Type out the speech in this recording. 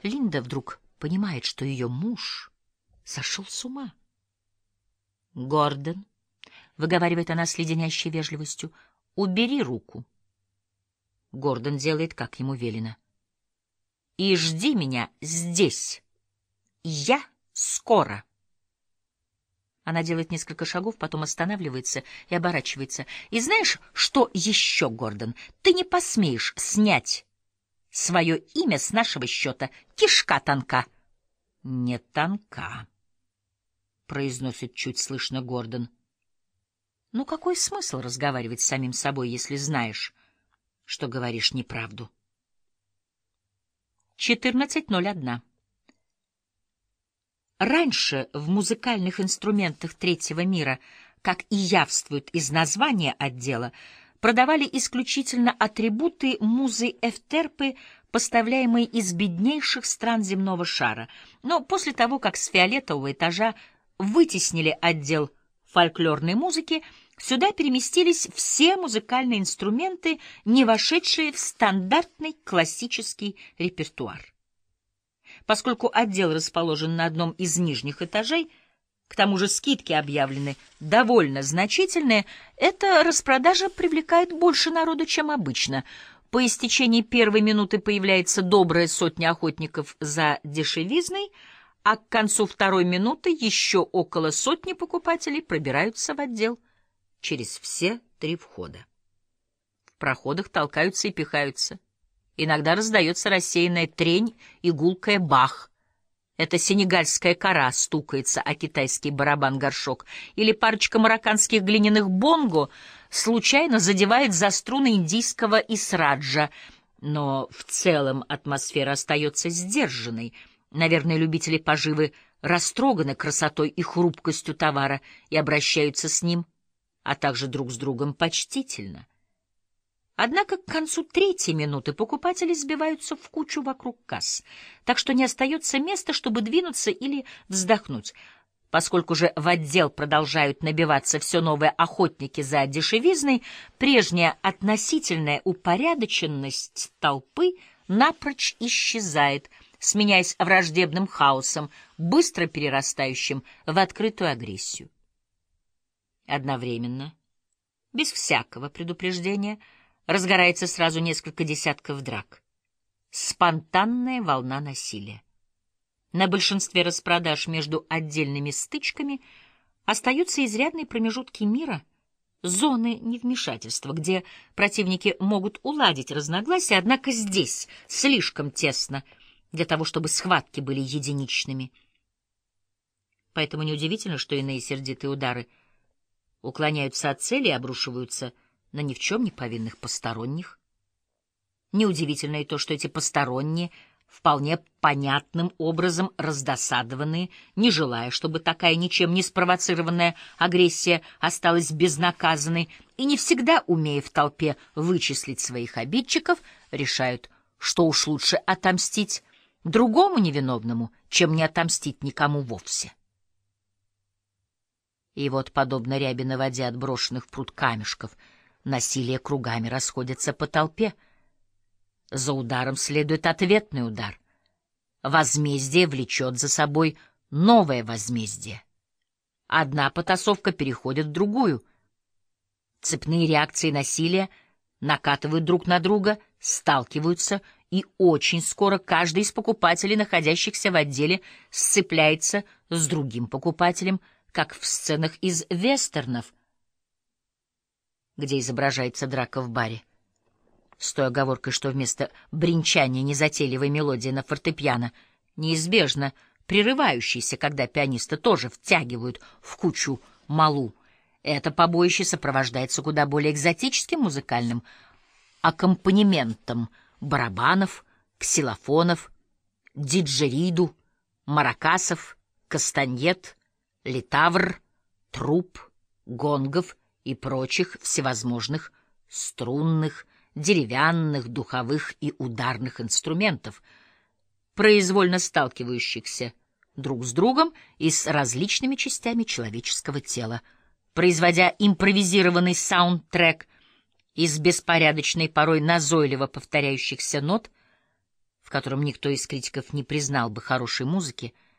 Линда вдруг понимает, что ее муж сошел с ума. «Гордон», — выговаривает она с леденящей вежливостью, — «убери руку». Гордон делает, как ему велено. «И жди меня здесь. Я скоро». Она делает несколько шагов, потом останавливается и оборачивается. «И знаешь, что еще, Гордон? Ты не посмеешь снять свое имя с нашего счета. Кишка тонка». «Не тонка», — произносит чуть слышно Гордон. «Ну какой смысл разговаривать с самим собой, если знаешь, что говоришь неправду?» 14:01. Раньше в музыкальных инструментах третьего мира, как и явствует из названия отдела, продавали исключительно атрибуты музы Эфтерпы, поставляемые из беднейших стран земного шара. Но после того, как с фиолетового этажа вытеснили отдел фольклорной музыки, сюда переместились все музыкальные инструменты, не вошедшие в стандартный классический репертуар. Поскольку отдел расположен на одном из нижних этажей, к тому же скидки объявлены довольно значительные, эта распродажа привлекает больше народу, чем обычно. По истечении первой минуты появляется добрая сотня охотников за дешевизной, а к концу второй минуты еще около сотни покупателей пробираются в отдел через все 3 входа. В проходах толкаются и пихаются. Иногда раздается рассеянная трень и гулкая бах. Это сенегальская кора стукается о китайский барабан-горшок, или парочка марокканских глиняных бонго случайно задевает за струны индийского исраджа. Но в целом атмосфера остается сдержанной. Наверное, любители поживы растроганы красотой и хрупкостью товара и обращаются с ним, а также друг с другом, почтительно. Однако к концу 3-й минуты покупатели сбиваются в кучу вокруг касс, так что не остается места, чтобы двинуться или вздохнуть. Поскольку же в отдел продолжают набиваться все новые охотники за дешевизной, прежняя относительная упорядоченность толпы напрочь исчезает, сменяясь враждебным хаосом, быстро перерастающим в открытую агрессию. Одновременно, без всякого предупреждения, разгорается сразу несколько десятков драк. Спонтанная волна насилия. На большинстве распродаж между отдельными стычками остаются изрядные промежутки мира, зоны невмешательства, где противники могут уладить разногласия, однако здесь слишком тесно для того, чтобы схватки были единичными. Поэтому неудивительно, что иные сердитые удары уклоняются от цели и обрушиваются на ни в чем не повинных посторонних. Неудивительно и то, что эти посторонние, вполне понятным образом раздосадованные, не желая, чтобы такая ничем не спровоцированная агрессия осталась безнаказанной, и не всегда, умея в толпе вычислить своих обидчиков, решают, что уж лучше отомстить другому невиновному, чем не отомстить никому вовсе. И вот, подобно ряби на воде от брошенных в пруд камешков, насилие кругами расходится по толпе. За ударом следует ответный удар. Возмездие влечет за собой новое возмездие. Одна потасовка переходит в другую. Цепные реакции насилия накатывают друг на друга, сталкиваются, и очень скоро каждый из покупателей, находящихся в отделе, сцепляется с другим покупателем, как в сценах из вестернов, где изображается драка в баре, с той оговоркой, что вместо бренчания незатейливой мелодии на фортепиано, неизбежно прерывающейся, когда пианисты тоже втягивают в кучу малу, это побоище сопровождается куда более экзотическим музыкальным аккомпанементом барабанов, ксилофонов, диджериду, маракасов, кастаньет, литавр, труб, гонгов и прочих всевозможных струнных, деревянных, духовых и ударных инструментов, произвольно сталкивающихся друг с другом и с различными частями человеческого тела, производя импровизированный саундтрек из беспорядочной, порой назойливо повторяющихся нот, в котором никто из критиков не признал бы хорошей музыки,